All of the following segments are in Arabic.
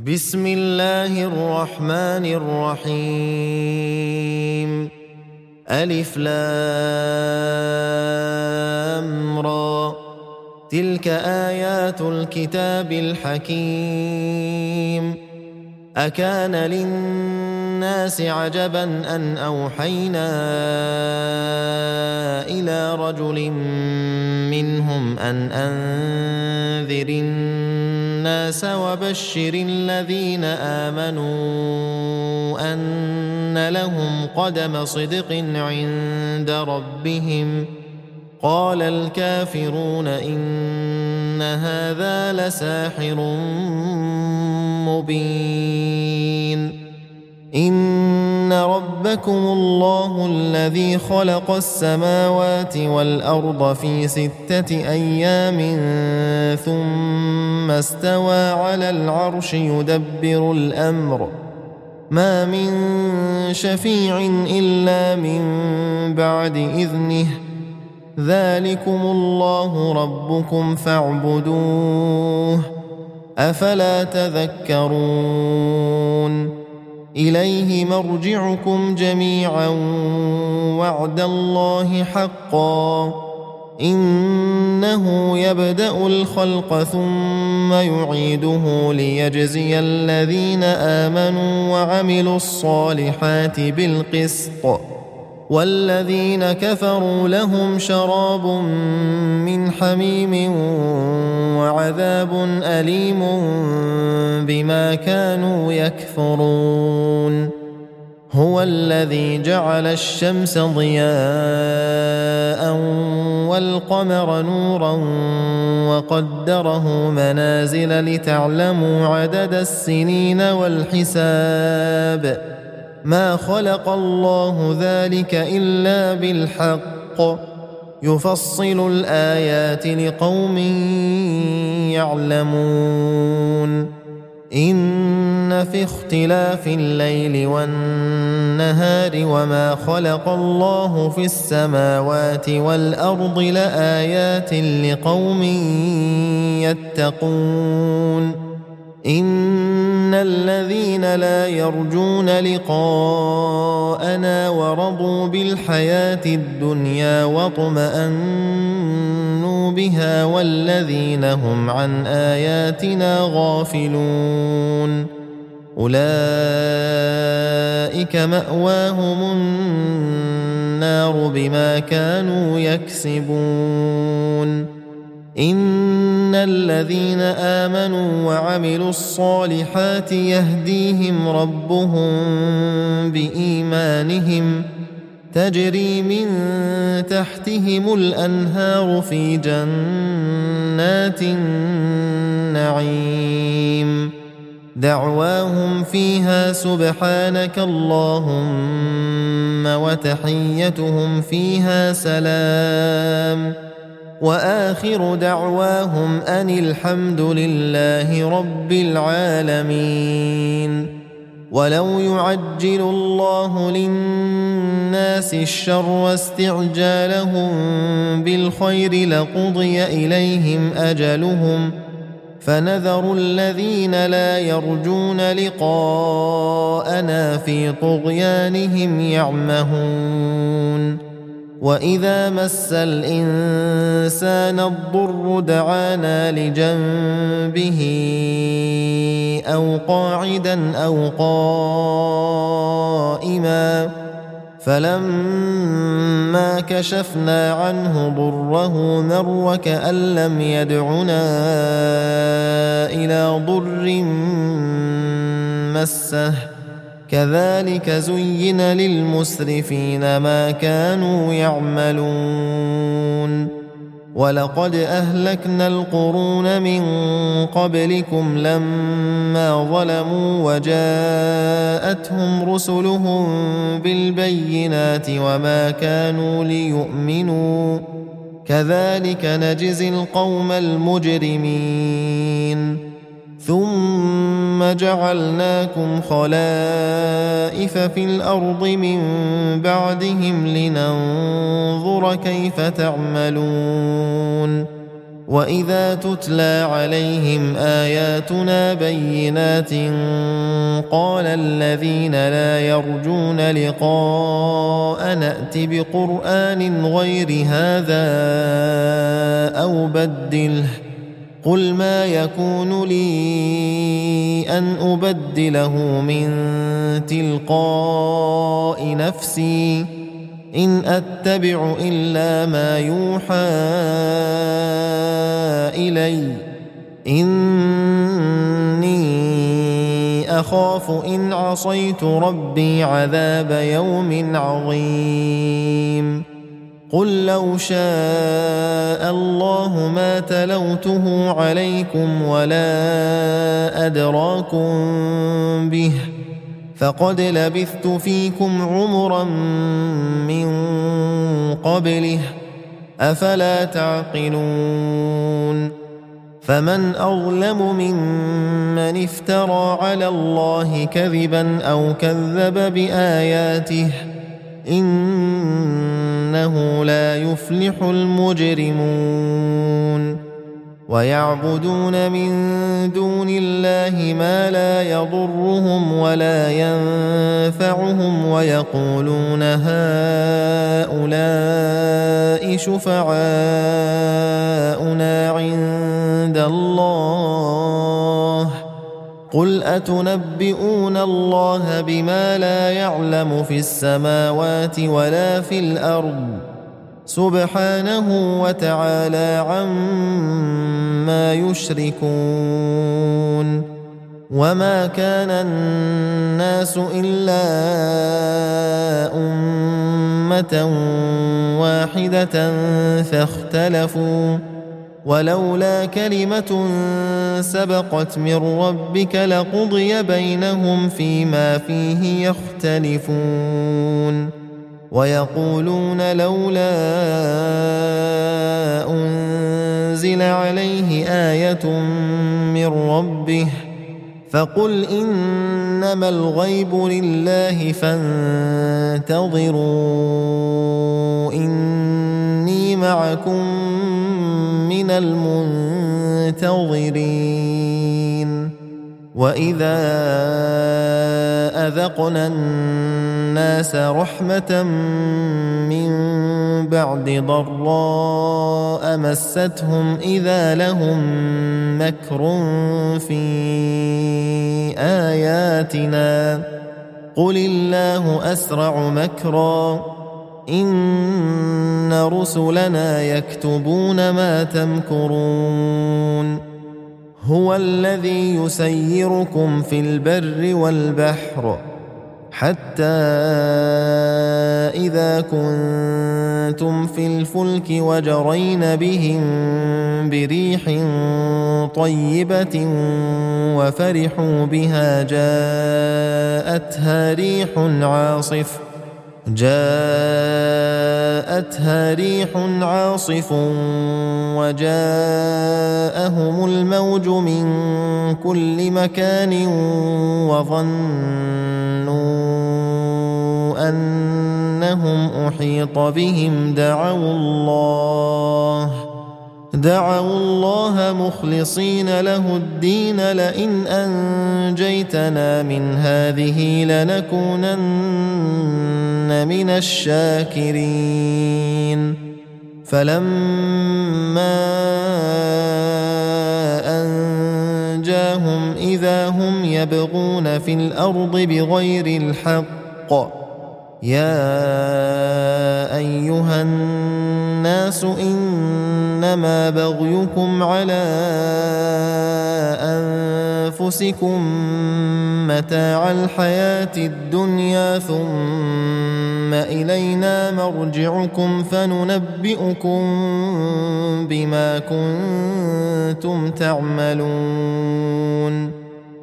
بسم الله الرحمن الرحيم. ألف لام را، تلك آيات الكتاب الحكيم. أكان للناس عجبا أن أوحينا إلى رجل منهم أن أنذر الناس وبشر الذين آمنوا أن لهم قدم صدق عند ربهم. قال الكافرون إن هذا لساحر مبين. إن ربكم الله الذي خلق السماوات والأرض في 6 أيام ثم استوى على العرش يدبر الأمر، ما من شفيع إلا من بعد إذنه، ذلكم الله ربكم فاعبدوه، أفلا تذكرون. إليه مرجعكم جميعا وعد الله حقا، إنه يبدأ الخلق ثم يعيده ليجزي الذين آمنوا وعملوا الصالحات بالقسط، والذين كفروا لهم شراب من حميم وعذاب أليم بما كانوا يكفرون. هو الذي جعل الشمس ضياء والقمر نورا وقدره منازل لتعلموا عدد السنين والحساب، ما خلق الله ذلك إلا بالحق، يفصل الآيات لقوم يعلمون. إن في اختلاف الليل والنهار وما خلق الله في السماوات والأرض لآيات لقوم يتقون. إن الذين لا يرجون لقاءنا ورضوا بالحياة الدنيا واطمأنوا بها والذين هم عن آياتنا غافلون، أولئك مأواهم النار بما كانوا يكسبون. إن الذين آمنوا وعملوا الصالحات يهديهم ربهم بإيمانهم، تجري من تحتهم الأنهار في جنات النعيم، دعواهم فيها سبحانك اللهم وتحيتهم فيها سلام، وآخر دعواهم أن الحمد لله رب العالمين. ولو يعجل الله للناس الشر واستعجالهم بالخير لقضي إليهم أجلهم، فنذر الذين لا يرجون لقاءنا في طغيانهم يعمهون. وإذا مس الإنسان الضر دعانا لجنبه أو قاعدا أو قائما، فلما كشفنا عنه ضره مر كأن لم يدعنا إلى ضر مسه، كذلك زين للمسرفين ما كانوا يعملون. ولقد أهلكنا القرون من قبلكم لما ظلموا وجاءتهم رسلهم بالبينات وما كانوا ليؤمنوا، كذلك نجزي القوم المجرمين. ثم جعلناكم خلائف في الأرض من بعدهم لننظر كيف تعملون. وإذا تتلى عليهم آياتنا بينات قال الذين لا يرجون لقاء نأت بقرآن غير هذا أو بدله قل ما يكون لي أن أبدله من تلقاء نفسي إن أتبع إلا ما يوحى إلي إني أخاف إن عصيت ربي عذاب يوم عظيم قل لو شاء الله ما تلوته عليكم ولا أدراكم به فقد لبثت فيكم عمرا من قبله أفلا تعقلون فمن أظلم ممن افترى على الله كذبا أو كذب بآياته إنه لا يفلح المجرمون ويعبدون من دون الله ما لا يضرهم ولا ينفعهم ويقولون هؤلاء شفعاؤنا عند الله قل أتنبئون الله بما لا يعلم في السماوات ولا في الأرض سبحانه وتعالى عما يشركون وما كان الناس إلا أمة واحدة فاختلفوا ولولا كلمة سبقت من ربك لقضي بينهم فيما فيه يختلفون ويقولون لولا أنزل عليه آية من ربه فقل إنما الغيب لله فانتظروا إني معكم من المنتظرين وإذا أذقنا الناس رحمة من بعد ضراء مستهم إذا لهم مكر في آياتنا قل الله أسرع مكرا إن رسلنا يكتبون ما تمكرون هو الذي يسيركم في البر والبحر حتى إذا كنتم في الفلك وجرين بهم بريح طيبة وفرحوا بها جاءتها ريح عاصف وجاءهم الموج من كل مكان وظنوا أنهم أحيط بهم دعوا الله مخلصين له الدين لئن أنجيتنا من هذه لنكونن من الشاكرين فلما أنجاهم إذا هم يبغون في الأرض بغير الحق يا أيها الناس إنما بغيكم على أنفسكم متاع الحياة الدنيا ثم إلينا مرجعكم فننبئكم بما كنتم تعملون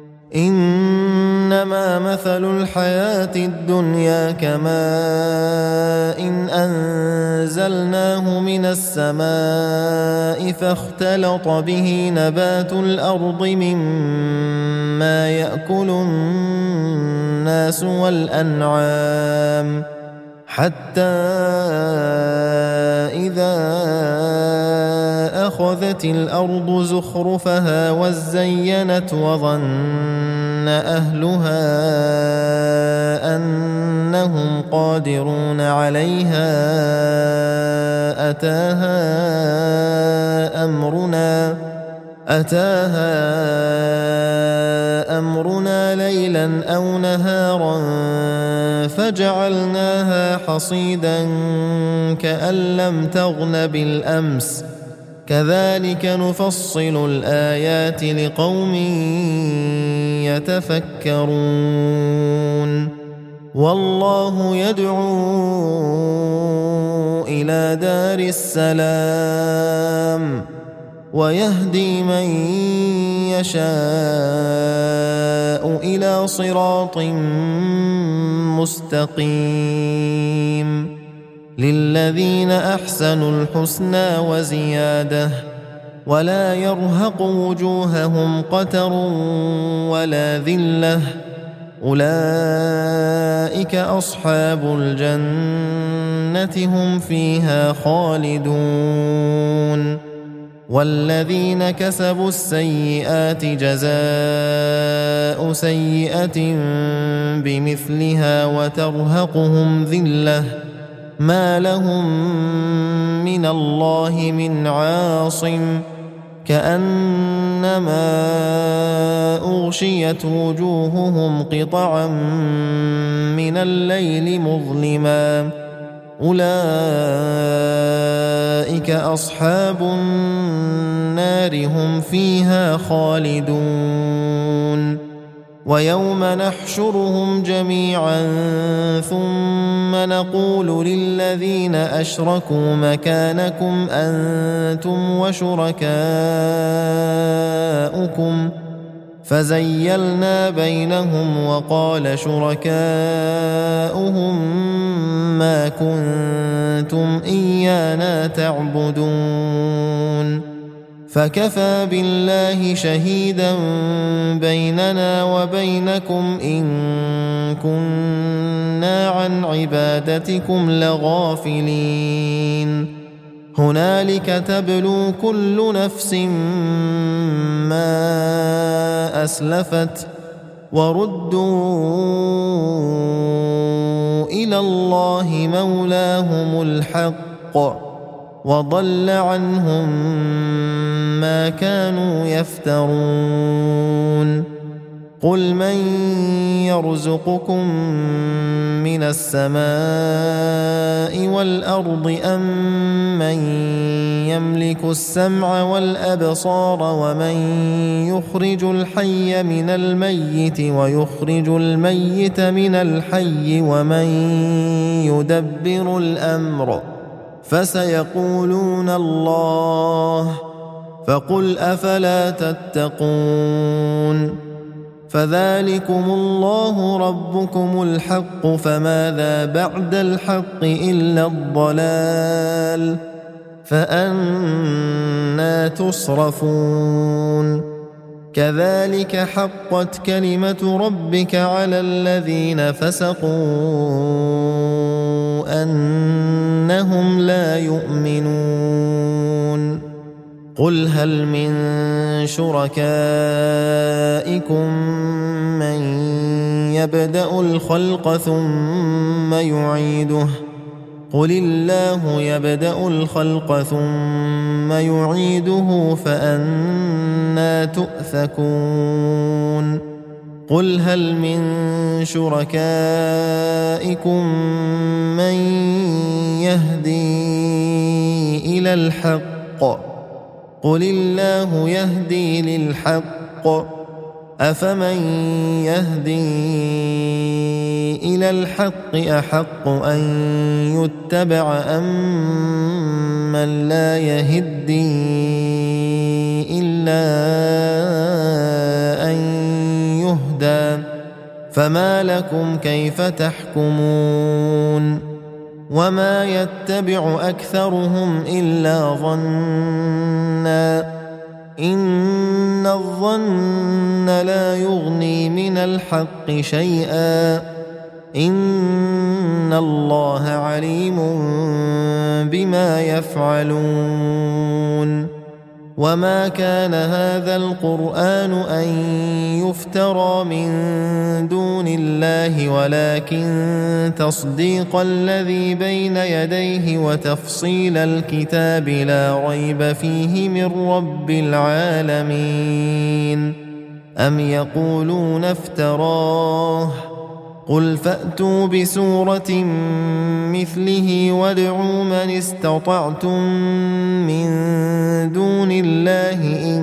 إنما مثل الحياة الدنيا كماء إن أنزلناه من السماء فاختلط به نبات الأرض مما يأكل الناس والأنعام حتى إذا أخذت الأرض زخرفها وزينت وظن أهلها أنهم قادرون عليها أتاها أمرنا ليلا أو نهارا فجعلناها حصيدا كأن لم تغن بالأمس كذلك نفصل الآيات لقوم يتفكرون والله يدعو إلى دار السلام ويهدي من يشاء إلى صراط مستقيم للذين أحسنوا الحسنى وزيادة ولا يرهق وجوههم قتر ولا ذلة أولئك أصحاب الجنة هم فيها خالدون والذين كسبوا السيئات جزاء سيئة بمثلها وترهقهم ذلة ما لهم من الله من عاصم كأنما أغشيت وجوههم قطعا من الليل مظلما أولئك أصحاب النار هم فيها خالدون ويوم نحشرهم جميعا ثم نقول للذين أشركوا مكانكم أنتم وشركاؤكم فزيلنا بينهم وقال شركاؤهم ما كنتم إيانا تعبدون فكفى بالله شهيدا بيننا وبينكم إن كنا عن عبادتكم لغافلين هنالك تبلو كل نفس ما أسلفت وردوا إلى الله مولاهم الحق وضل عنهم ما كانوا يفترون قل من يرزقكم من السماء والأرض أم من يملك السمع والأبصار ومن يخرج الحي من الميت ويخرج الميت من الحي ومن يدبر الأمر فسيقولون الله فقل أفلا تتقون فذلكم الله ربكم الحق فماذا بعد الحق إلا الضلال فأنى تصرفون كذلك حقت كلمة ربك على الذين فسقوا أنهم لا يؤمنون قل هل من شركائكم من يبدأ الخلق ثم يعيده قل الله يبدأ الخلق ثم يعيده فأنى تؤفكون قل هل من شركائكم من يهدي إلى الحق قل الله يهدي للحق أفمن يهدي إلى الحق أحق أن يتبع أم من لا يهدي إلا أن يهدى فما لكم كيف تحكمون وما يتبع أكثرهم إلا ظنا إن الظن لا يغني من الحق شيئا إن الله عليم بما يفعلون وما كان هذا القرآن أن يفترى من دون الله ولكن تصديق الذي بين يديه وتفصيل الكتاب لا ريب فيه من رب العالمين. أم يقولون افتراه قل فأتوا بسورة مثله وادعوا من استطعتم من دون الله إن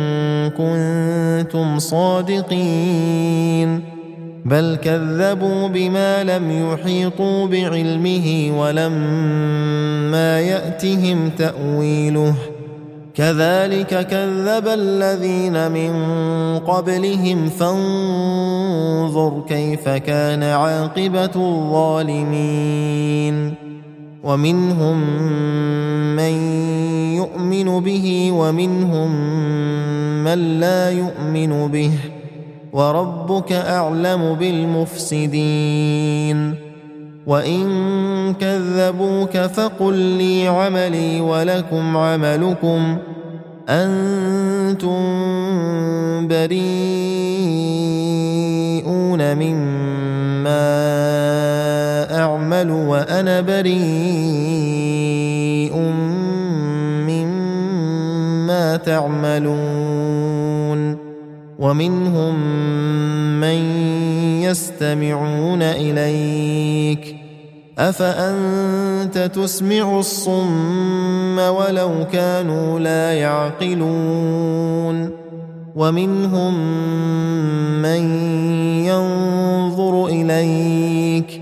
كنتم صادقين. بل كذبوا بما لم يحيطوا بعلمه ولما يأتهم تأويله كذلك كذب الذين من قبلهم فانظر كيف كان عاقبة الظالمين. ومنهم من يؤمن به ومنهم من لا يؤمن به وربك أعلم بالمفسدين. وإن كذبوك فقل لي عملي ولكم عملكم أنتم بريئون مما أعمل وأنا بريء مما تعملون. ومنهم من يستمعون إليك أفأنت تسمع الصم ولو كانوا لا يعقلون. ومنهم من ينظر إليك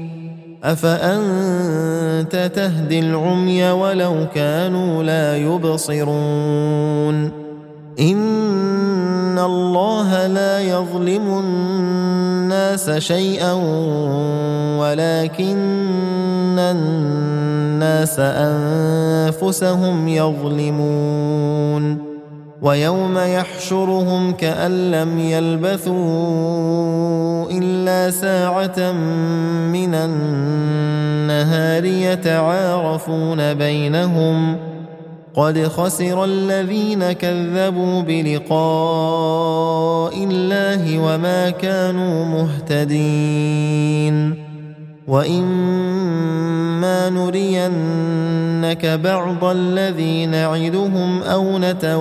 أفأنت تهدي العمي ولو كانوا لا يبصرون. إن الله لا يظلم الناس شيئا ولكن الناس أنفسهم يظلمون. ويوم يحشرهم كأن لم يلبثوا إلا ساعة من النهار يتعارفون بينهم قد خسر الذين كذبوا بلقاء الله وما كانوا مهتدين. وإما نرينك بعض الذي نعدهم أو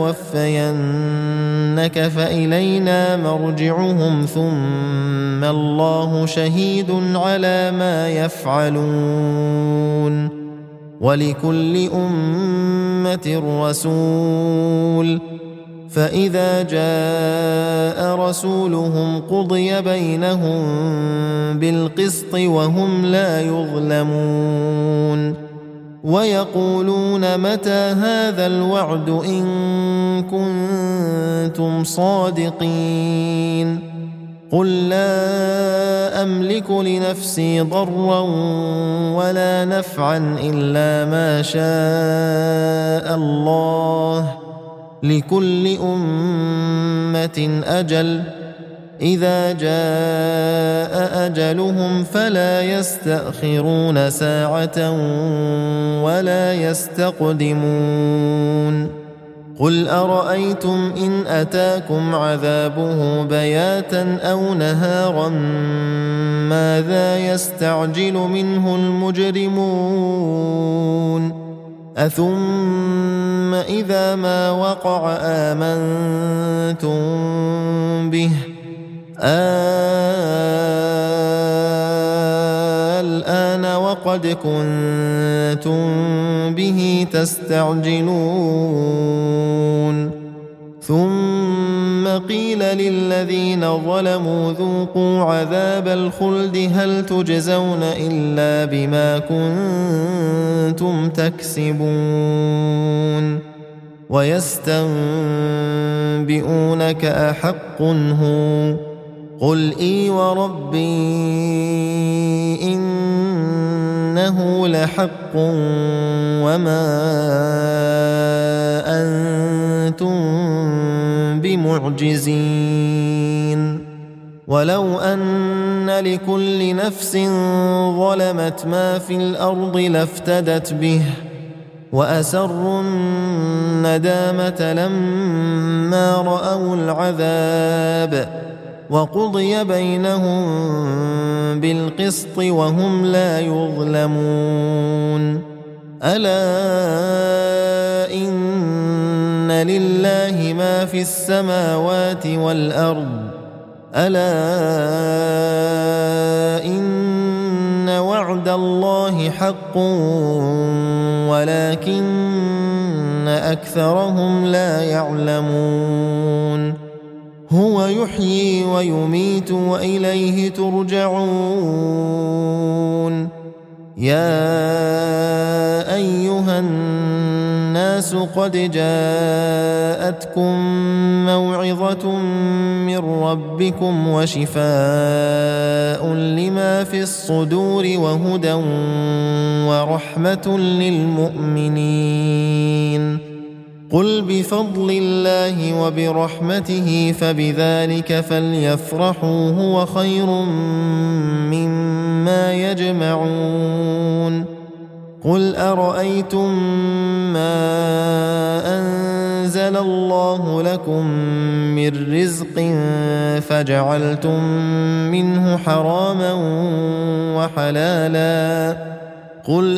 نتوفينك فإلينا مرجعهم ثم الله شهيد على ما يفعلون. ولكل أمة رسول فإذا جاء رسولهم قضي بينهم بالقسط وهم لا يظلمون. ويقولون متى هذا الوعد إن كنتم صادقين. قل لا أملك لنفسي ضرا ولا نفعا إلا ما شاء الله لكل أمة أجل إذا جاء أجلهم فلا يستأخرون ساعة ولا يستقدمون. قل أرأيتم إن أتاكم عذابه بياتا أو نهارا ماذا يستعجل منه المجرمون. أثم إذا ما وقع آمنتم به الآن وقد كنتم به تستعجلون. ثم قيل للذين ظلموا ذوقوا عذاب الخلد هل تجزون إلا بما كنتم تكسبون. ويستنبئونك أحق هو قل إي وربي إنه لحق وما أنتم بمعجزين. ولو أن لكل نفس ظلمت ما في الأرض لافتدت به وأسروا الندامة لما رأوا العذاب وقضي بينهم بالقسط وهم لا يظلمون ألا إن لله ما في السماوات والأرض ألا إن وعد الله حق ولكن أكثرهم لا يعلمون هو يحيي ويميت وإليه ترجعون يا أيها الناس قد جاءتكم موعظة من ربكم وشفاء لما في الصدور وهدى ورحمة للمؤمنين قل بفضل الله وبرحمته فبذلك فليفرحوا هو خير مما يجمعون قل أرأيتم ما أنزل الله لكم من رزق فجعلتم منه حراما وحلالا قل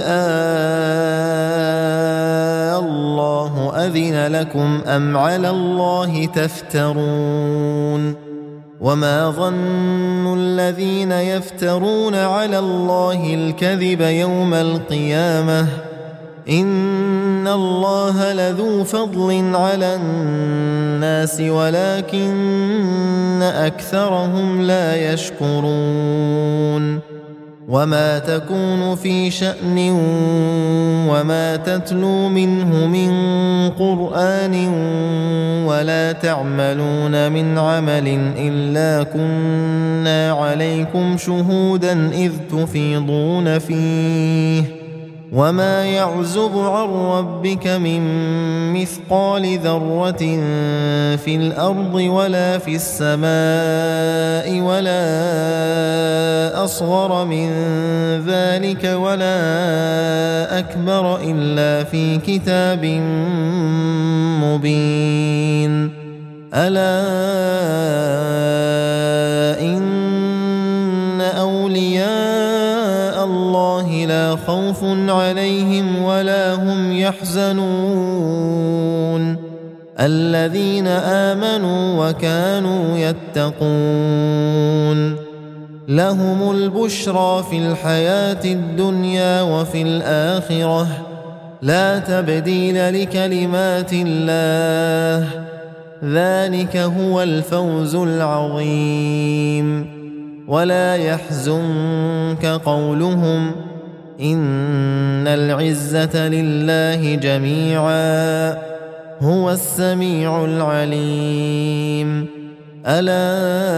الله أذن لكم أم على الله تفترون وما ظن الذين يفترون على الله الكذب يوم القيامة إن الله لذو فضل على الناس ولكن أكثرهم لا يشكرون وما تكون في شأن وما تتلو منه من قرآن ولا تعملون من عمل إلا كنا عليكم شهودا إذ تفيضون فيه وما يعزب عن ربك من مثقال ذرة في الأرض ولا في السماء ولا أصغر من ذلك ولا أكبر إلا في كتاب مبين ألا إن أولياء الله لا خوف عليهم ولا هم يحزنون الذين آمنوا وكانوا يتقون لهم البشرى في الحياة الدنيا وفي الآخرة لا تبديل لكلمات الله ذلك هو الفوز العظيم ولا يحزنك قولهم إن العزة لله جميعا هو السميع العليم ألا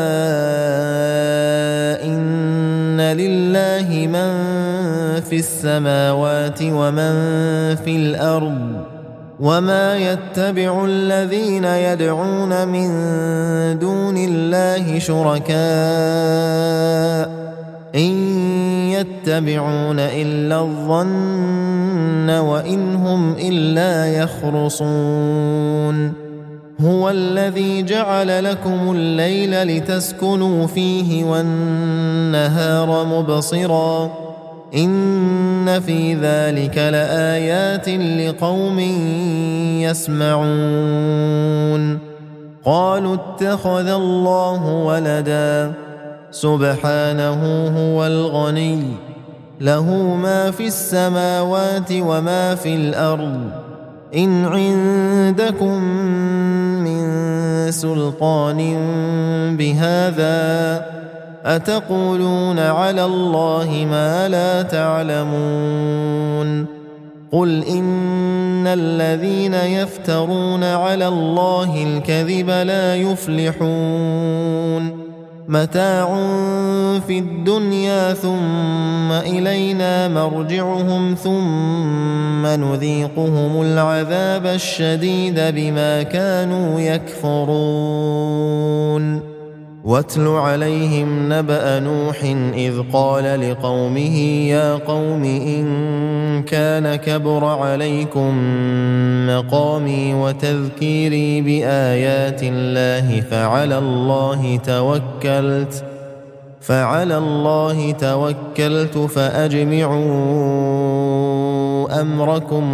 إن لله من في السماوات ومن في الأرض وما يتبع الذين يدعون من دون الله شركاء إن يتبعون إلا الظن وإن هم إلا يخرصون هو الذي جعل لكم الليل لتسكنوا فيه والنهار مبصرا إن في ذلك لآيات لقوم يسمعون قالوا اتخذ الله ولدا سبحانه هو الغني له ما في السماوات وما في الأرض إن عندكم من سلطان بهذا أتقولون على الله ما لا تعلمون قل إن الذين يفترون على الله الكذب لا يفلحون متاع في الدنيا ثم إلينا مرجعهم ثم نذيقهم العذاب الشديد بما كانوا يكفرون واتل عليهم نبأ نوح إذ قال لقومه يا قوم إن كان كبر عليكم مقامي وتذكيري بآيات الله فعلى الله توكلت فأجمعوا أمركم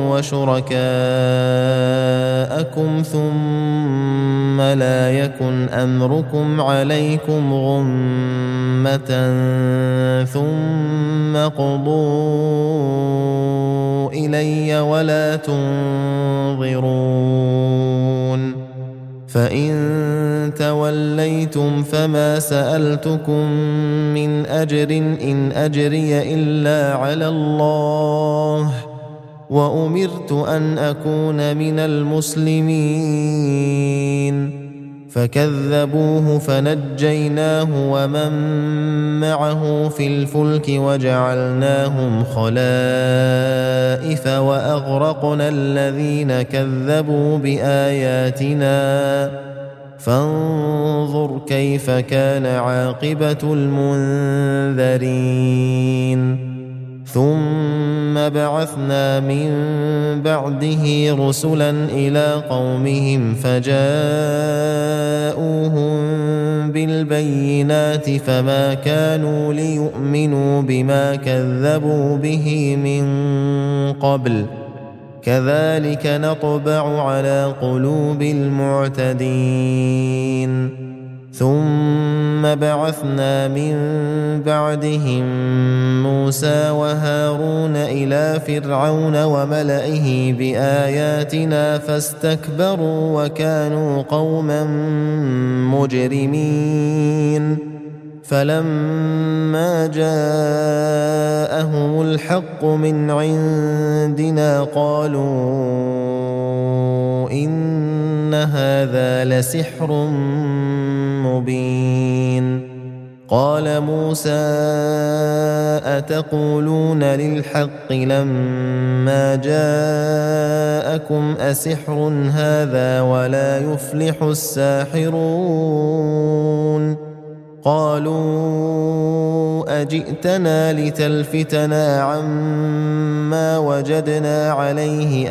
وشركاءكم ثم لا يكن أمركم عليكم غمة ثم قضوا إلي ولا تنظرون فإن توليتم فما سألتكم من أجر إن أجري إلا على الله وأمرت أن أكون من المسلمين فكذبوه فنجيناه ومن معه في الفلك وجعلناهم خلائف وأغرقنا الذين كذبوا بآياتنا فانظر كيف كان عاقبة المنذرين ثم بعثنا من بعده رسلا إلى قومهم فجاءوهم بالبينات فما كانوا ليؤمنوا بما كذبوا به من قبل كذلك نطبع على قلوب المعتدين ثم بعثنا من بعدهم موسى وهارون إلى فرعون وملئه بآياتنا فاستكبروا وكانوا قوما مجرمين فلما جاءهم الحق من عندنا قالوا إن هذا لسحر مبين قال موسى أتقولون للحق لما جاءكم أسحر هذا ولا يفلح الساحرون قالوا أجئتنا لتلفتنا عما وجدنا عليه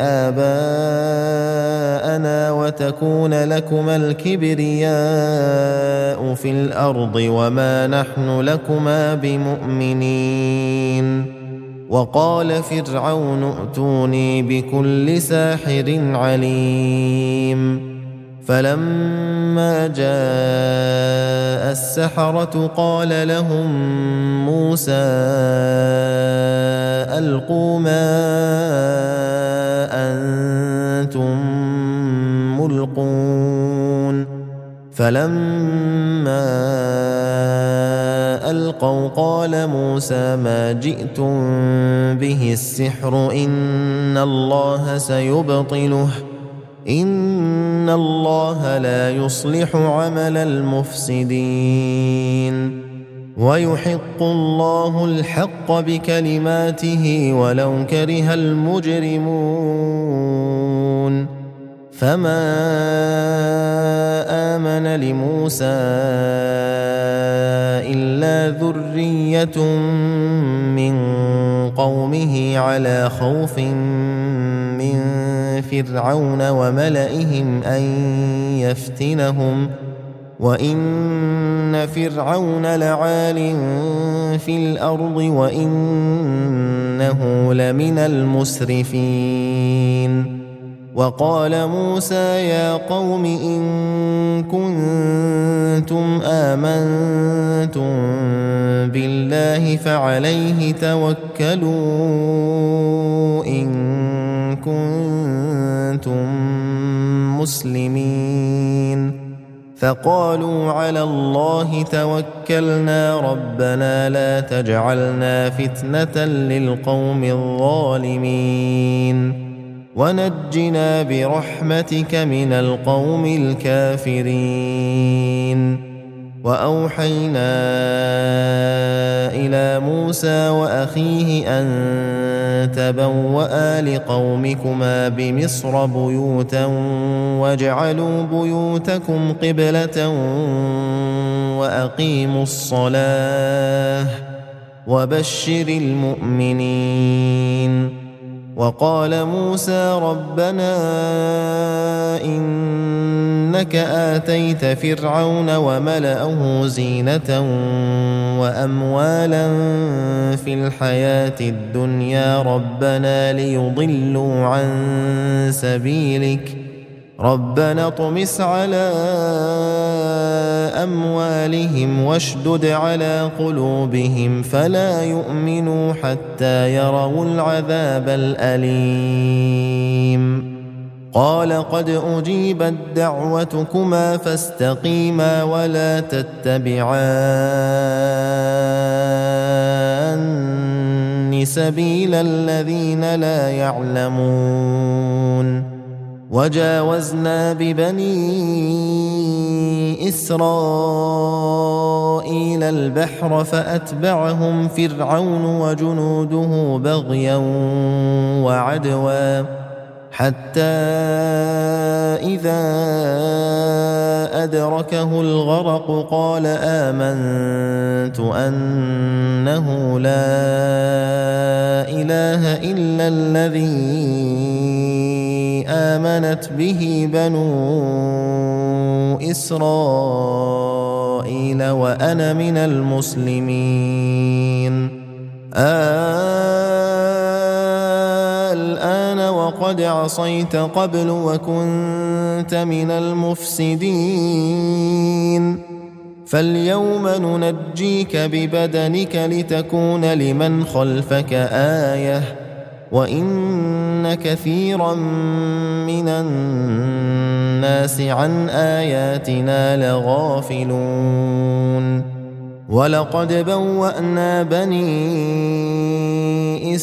آباءنا وتكون لكما الكبرياء في الأرض وما نحن لكما بمؤمنين وقال فرعون ائتوني بكل ساحر عليم فلما جاء السحرة قال لهم موسى ألقوا ما أنتم ملقون فلما ألقوا قال موسى ما جئتم به السحر إن الله سيبطله إن الله لا يصلح عمل المفسدين ويحق الله الحق بكلماته ولو كره المجرمون فما آمن لموسى إلا ذرية من قومه على خوف من فرعون وملئهم أن يفتنهم وإن فرعون لعال في الأرض وإنه لمن المسرفين وقال موسى يا قوم إن كنتم آمنتم بالله فعليه توكلوا إن كنتم مسلمين فقالوا على الله توكلنا ربنا لا تجعلنا فتنة للقوم الظالمين ونجنا برحمتك من القوم الكافرين وأوحينا إلى موسى وأخيه أن تبوأ لقومكما بمصر بيوتا واجعلوا بيوتكم قبلة وأقيموا الصلاة وبشر المؤمنين. وقال موسى ربنا إنك آتيت فرعون وملأه زينة وأموالا في الحياة الدنيا ربنا ليضلوا عن سبيلك ربنا اطمس على أموالهم واشدد على قلوبهم فلا يؤمنوا حتى يروا العذاب الأليم. قال قد أجيبت دعوتكما فاستقيما ولا تتبعان سبيل الذين لا يعلمون. وجاوزنا ببني إسرائيل البحر فأتبعهم فرعون وجنوده بغيا وعدوا حتى إذا أدركه الغرق قال آمنت أنه لا إله إلا الذي آمنت به بنو إسرائيل وأنا من المسلمين. الآن وقد عصيت قبل وكنت من المفسدين فاليوم ننجيك ببدنك لتكون لمن خلفك آية وإن كثيرا من الناس عن آياتنا لغافلون. ولقد بوأنا بني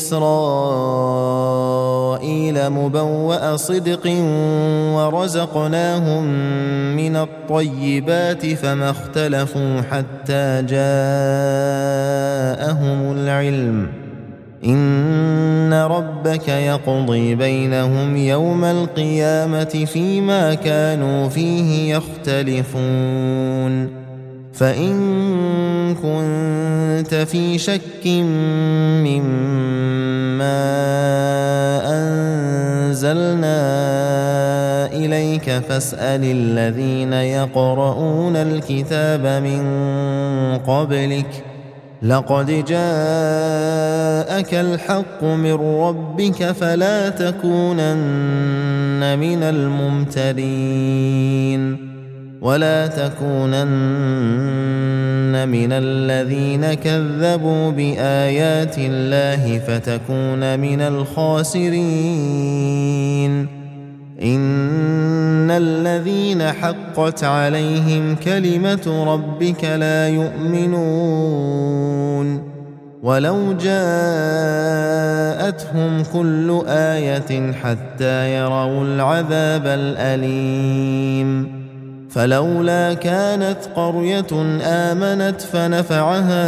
إسرائيل مبوأ صدق ورزقناهم من الطيبات فما اختلفوا حتى جاءهم العلم إن ربك يقضي بينهم يوم القيامة فيما كانوا فيه يختلفون. فإن كنت في شك مما أنزلنا إليك فاسأل الذين يقرؤون الكتاب من قبلك لقد جاءك الحق من ربك فلا تكونن من الممترين ولا تكونن من الذين كذبوا بآيات الله فتكون من الخاسرين. إن الذين حقت عليهم كلمة ربك لا يؤمنون ولو جاءتهم كل آية حتى يروا العذاب الأليم. فلولا كانت قرية آمنت فنفعها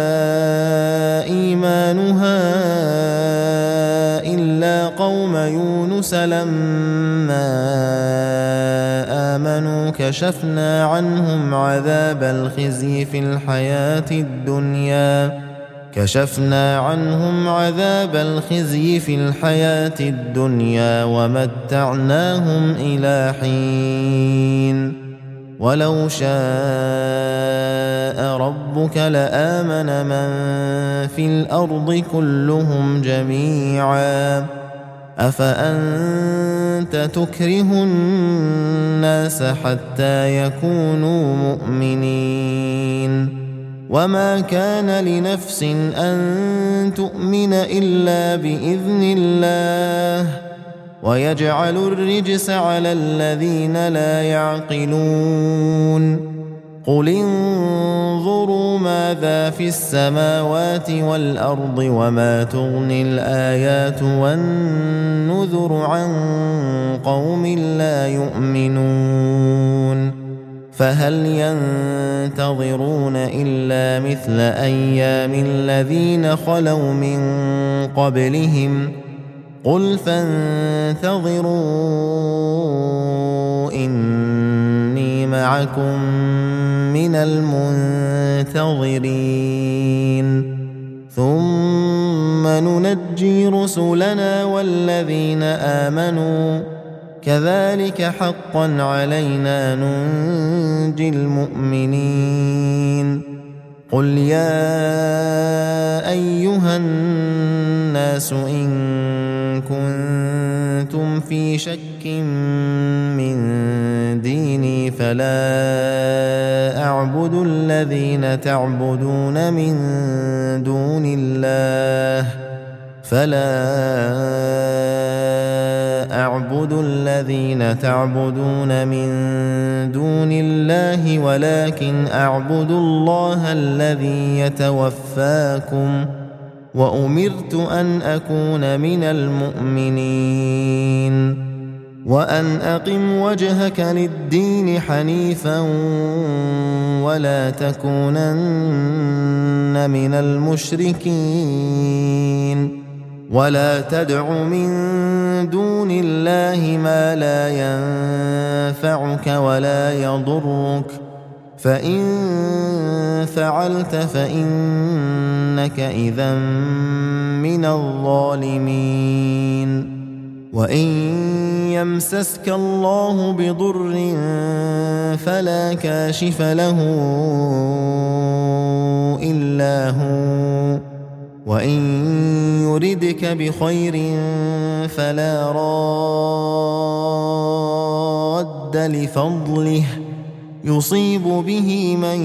إيمانها إلا قوم يونس لما آمنوا كشفنا عنهم عذاب الخزي في الحياة الدنيا ومتعناهم إلى حين. ولو شاء ربك لآمن من في الأرض كلهم جميعا أفأنت تكره الناس حتى يكونوا مؤمنين. وما كان لنفس أن تؤمن إلا بإذن الله ويجعل الرجس على الذين لا يعقلون. قل انظروا ماذا في السماوات والأرض وما تغني الآيات والنذر عن قوم لا يؤمنون. فهل ينتظرون إلا مثل أيام الذين خلوا من قبلهم قل فانتظروا إني معكم من المنتظرين ثم ننجي رسلنا والذين آمنوا كذلك حقا علينا ننجي المؤمنين قل يا أيها الناس إن كنتم في شك من ديني فلا أعبد الذين تعبدون من دون الله ولكن أعبد الله الذي يتوفاكم وأمرت أن أكون من المؤمنين وأن أقم وجهك للدين حنيفا ولا تكونن من المشركين ولا تدع من دون الله ما لا ينفعك ولا يضرك فإن فعلت فإنك إذا من الظالمين وإن يمسسك الله بضر فلا كاشف له إلا هو وإن يردك بخير فلا راد لفضله يصيب به من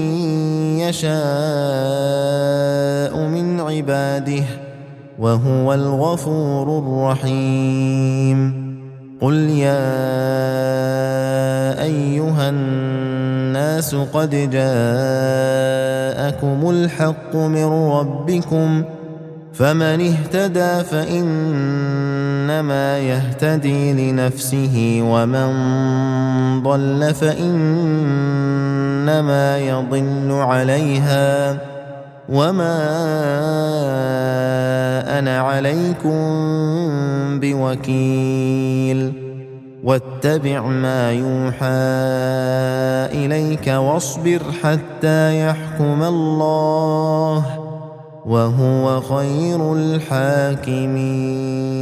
يشاء من عباده وهو الغفور الرحيم قل يا أيها الناس قد جاءكم الحق من ربكم فمن اهتدى فإنما يهتدي لنفسه ومن ضل فإنما يضل عليها وما أنا عليكم بوكيل واتبع ما يوحى إليك واصبر حتى يحكم الله وهو خير الحاكمين